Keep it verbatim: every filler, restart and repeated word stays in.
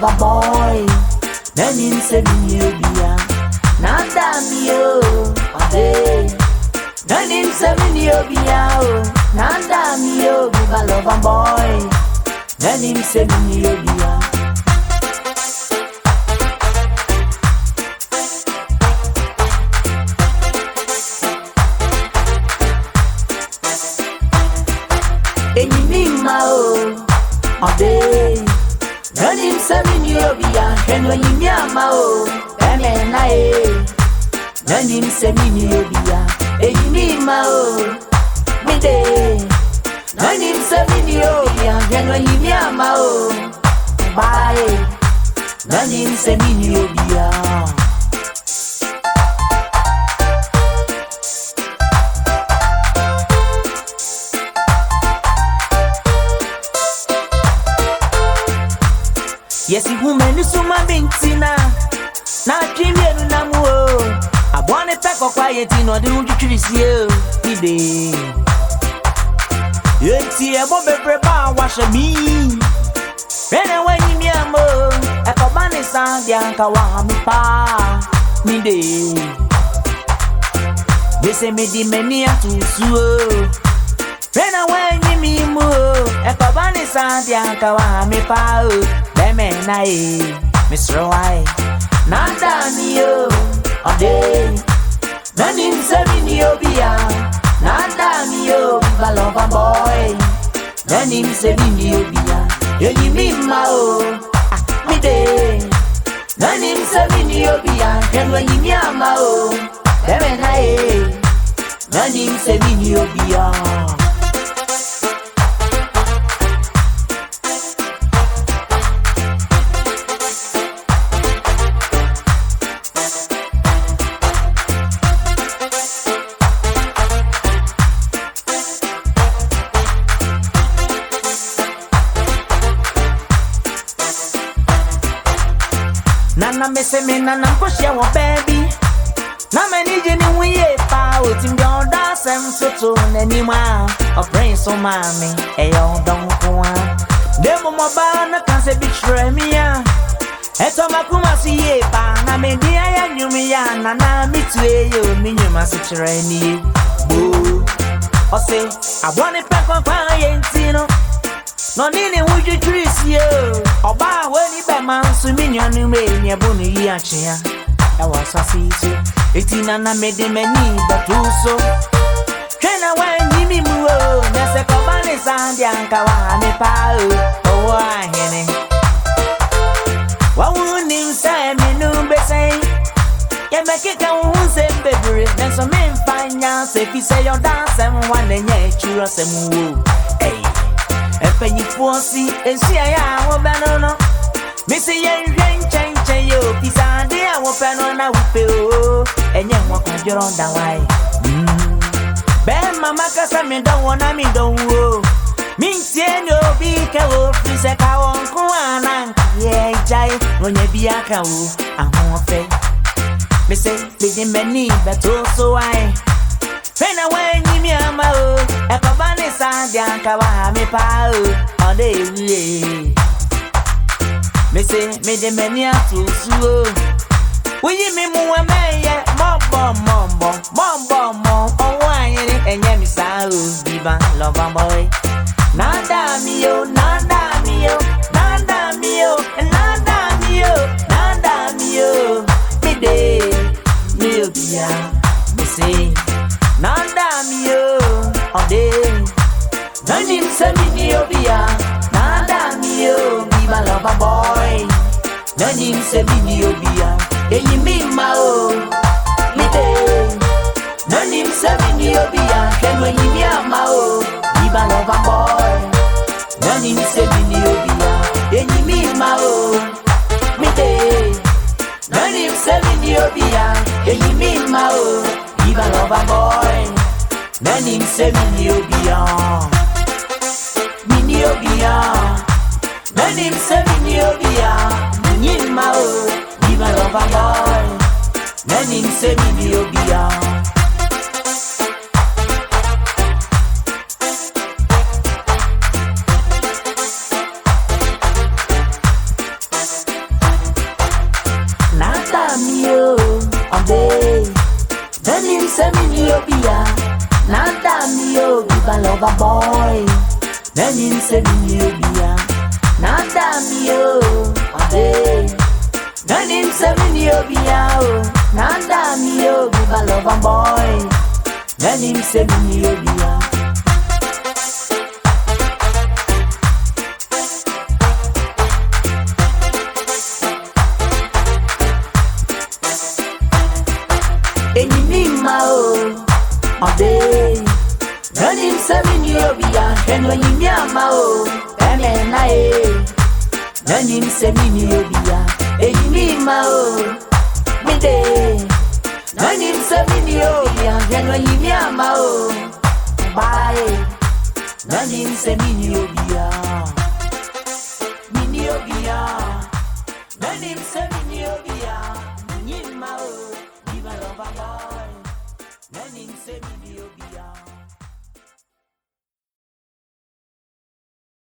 lover boy. Then him say me you be a nada me oh ade. Then him say me you be a oh nada me oh viva lover boy. Then him say me you be a. Enyimima oh ade. Then him say me you be a. And when you nyama oh eme na e. Then him say me you be a. Enyimima oh me de. Then him say me you be a. And when you nyama oh bye. Then him say me you be a. Yes, you woman is my bintina. Now, Jimmy and Namu. I want a pack of quiet in order to choose you. Today, you see a bobby prepare wash me. When I went in your mo, a cabana sound, Yanka Wami Pa. Me day. They say me the many to sue. When I went in me mo, a cabana sound, Yanka Wami Pa. Na e, Mister Why? Nada mio, ade. Nani msemi ni obia. Nada mio, viva lover boy. Nani msemi ni obia. Yoni mima o, ah mi de. Nani msemi ni obia. Kenwa nyama o, deme na e. Nani msemi ni obia. Nana me se me nana mkoshia wa baby. Na me nije ni wiye pa oti mbi onda sem soto nani ma. O brain so mami e yo don kwa. Demo mo ba na kan se betray me ya. Eto makuma si ye pa na me dia ya nyumi ya nana mi tue yo mi nyuma se chere ni. Bo. O se I want it back on fire ntino. No nini wuju trisi yo. Oba weni be man su minyanu me ni ebonu yi achia. E wa sasi so. Eti nana me de meni batuso. Kena wen yimi mu o. Nese kobani sandi anka wa me pa o. O wa hene. Wa wuni msa me nu be say. Ye me kika wu se bebre. Neso me mfanya se fi se yo dance em wa nenye chura se mu o. Hey. Epenyi fosi ensi aya wo benono misi ye hwen chenchen yo pisande a wo peno na wupe o enye nwa kwadoro nda wai be mama kasa me don wona me don wo mi ntie ni obi ke wo fi se ka won ko anan ye jai onye bi aka wo ahofe me say be the many beto so ai Fena when you ama o, e kabane sandi anka wa me pa o, ode we. Me say me de menia to su. We me mu me ye, bom bom bom bom bom bom bom. O wa yin enye mi sa o, viva lover boy. Nada mio, nada mio, nada mio, nada mio, nada mio. Me de, me obia, me say. Nada mio, ode. Nani msemi ni obia. Nada mio, viva lover boy. Nani msemi ni obia. Eyi mima o, mide. Nani msemi ni obia. Kenwe yimi ama o, viva lover boy. Nani msemi ni obia. Eyi mima o, mide. Nani msemi ni obia. Eyi mima o, viva lover boy. Nani msemi ni obia. Mini obia. Nani msemi ni obia. Nyima o, viva lover boy. Nani msemi ni obia. Nanim se mini obia, nada mi obi balova boy. Nanim se mini obia, nada mi o ade. Nanim se mini obia o, nada mi obi balova boy. Nanim se mini obia. Enyimima o, ade. Nanim se mini obia, eno enyimama o, eme na e. Nanim se mini obia, enyimima o, mide. Nanim se mini obia, eno enyimama o, bye. Nanim se mini obia, mini obia. Nanim se